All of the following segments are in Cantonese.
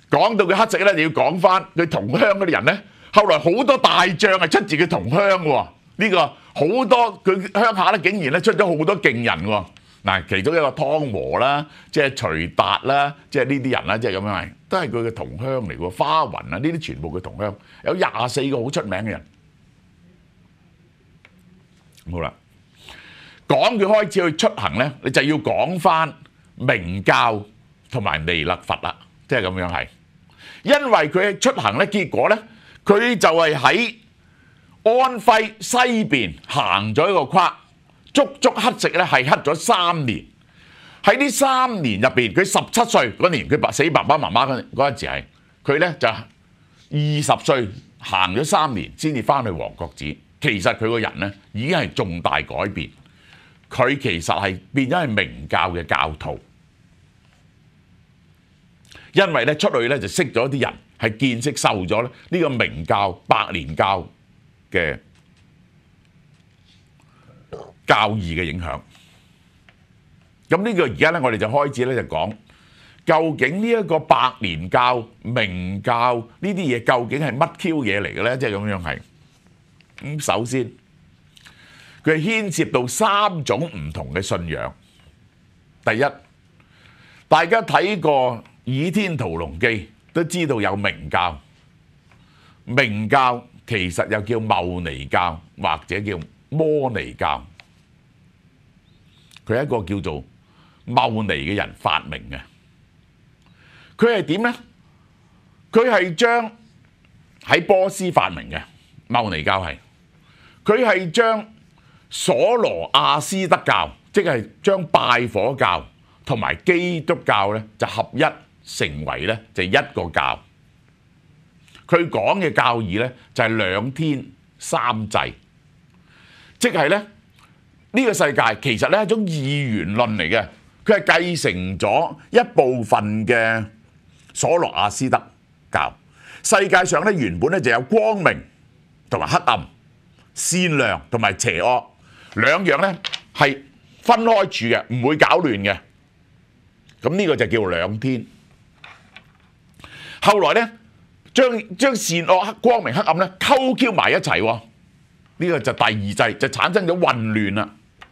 講到佢乞食咧，你要講翻佢同鄉嗰啲人咧。後來好多大將係出自佢同鄉喎，呢個好多佢鄉下咧，竟然咧出咗好多勁人喎。嗱，其中一個湯和啦，即係徐達啦，即係呢啲人啦，即係咁樣係，都係佢嘅同鄉嚟喎。花雲啊，呢啲全部佢同鄉，有24個好出名嘅人。好啦，講佢開始去出行咧，你就要講翻明教同埋彌勒佛啦，即係咁樣係。因為佢出行咧，結果咧，佢就係喺安徽西邊行咗一個框，足乞食咧係乞咗3年。喺呢3年入邊，佢17歲嗰年，佢死爸爸媽媽嗰陣時係佢咧就20歲行咗3年先至翻去黃國子。其實佢個人咧已經係重大改變，佢其實係變咗係明教嘅教徒，因為咧出去咧就識咗啲人，係見識受咗咧呢個明教百年教嘅教義嘅影響。咁呢個而家咧我哋就開始咧就講，究竟呢一個百年教、明教呢啲嘢究竟係乜 Q 嘢嚟嘅咧？即係咁樣係。咁首先，佢係牽涉到3種唔同嘅信仰。第一，大家睇過《倚天屠龍記》都知道有明教，明教其實又叫牟尼教或者叫摩尼教。佢係一個叫做牟尼嘅人發明嘅。佢係點呢？佢係將喺波斯發明嘅牟尼教係。佢係將所羅亞斯德教，即係將拜火教同埋基督教咧，就合一成為咧就一個教。佢講嘅教義咧就係2天3祭，即係咧呢個世界其實咧係一種二元論嚟嘅。佢係繼承咗一部分嘅所羅亞斯德教。世界上咧原本咧就有光明同埋黑暗，善良同埋邪惡兩樣咧係分開住嘅，唔會搞亂嘅。咁呢個就叫2天。後來咧將善惡、光明、黑暗咧溝埋一齊喎，呢個就第2祭，就產生咗混亂啦。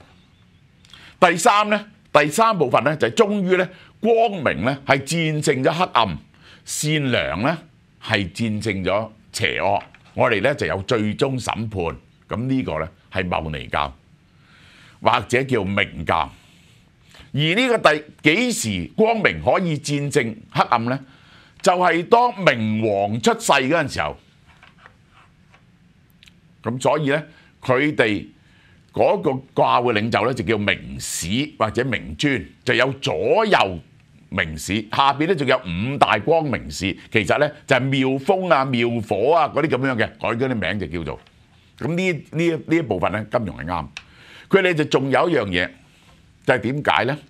第三部分咧就係終於咧光明咧係戰勝咗黑暗，善良咧係戰勝咗邪惡。我哋咧就有最終審判。咁呢個咧係牟尼教或者叫明教。而呢個幾時光明可以戰勝黑暗呢？就係當明王出世嗰陣時候。咁所以咧佢哋嗰個教嘅領袖咧就叫明使或者明尊，就有左右明使，下邊咧仲有5大光明使。其實咧就係妙風啊、妙火啊嗰啲咁樣嘅，改咗啲名就叫做。咁呢一部分咧，金庸係啱。佢哋就仲有一樣嘢，就係點解咧？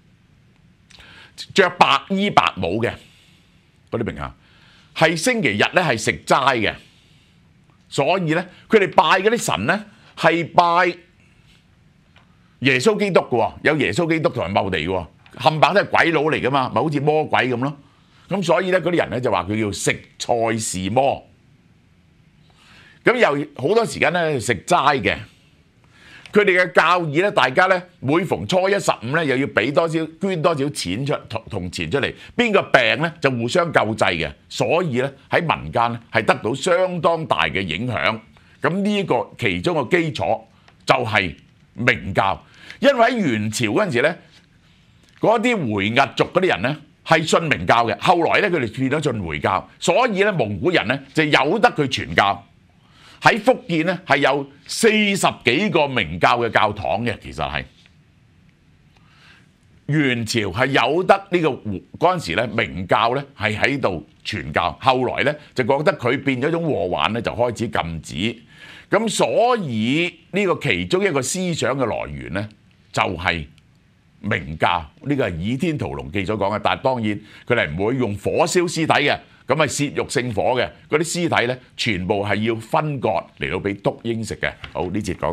著白衣白帽嘅嗰啲名下，係星期日咧係食齋嘅，所以咧佢哋拜嗰啲神咧係拜耶穌基督嘅喎，有耶穌基督同埋牟尼嘅喎，冚唪唥都係鬼佬嚟噶嘛，咪好似魔鬼咁咯。咁所以咧嗰啲人咧就話佢叫食菜是魔。咁又好多時間咧食齋嘅，佢哋嘅教義咧，大家咧每逢初1、15咧，又要俾捐多少錢銅錢出嚟，邊個病咧就互相救濟嘅，所以咧喺民間咧係得到相當大嘅影響。咁呢個其中個基礎就係明教，因為喺元朝嗰陣時咧，嗰啲回鶻族嗰啲人咧係信明教嘅，後來咧佢哋變咗信回教，所以咧蒙古人咧就由得佢傳教。喺福建咧係有40幾個明教嘅教堂嘅，其實係元朝係有得呢個嗰陣時咧明教咧係喺度傳教，後來咧就覺得佢變咗種禍患咧，就開始禁止。咁所以呢個其中一個思想嘅來源咧就係明教，呢個係《倚天屠龍記》所講嘅。但係當然佢哋唔會用火燒屍體嘅。咁係褻瀆聖火嘅，嗰啲屍體咧，全部係要分割嚟到俾禿鷹食嘅。好，呢節講。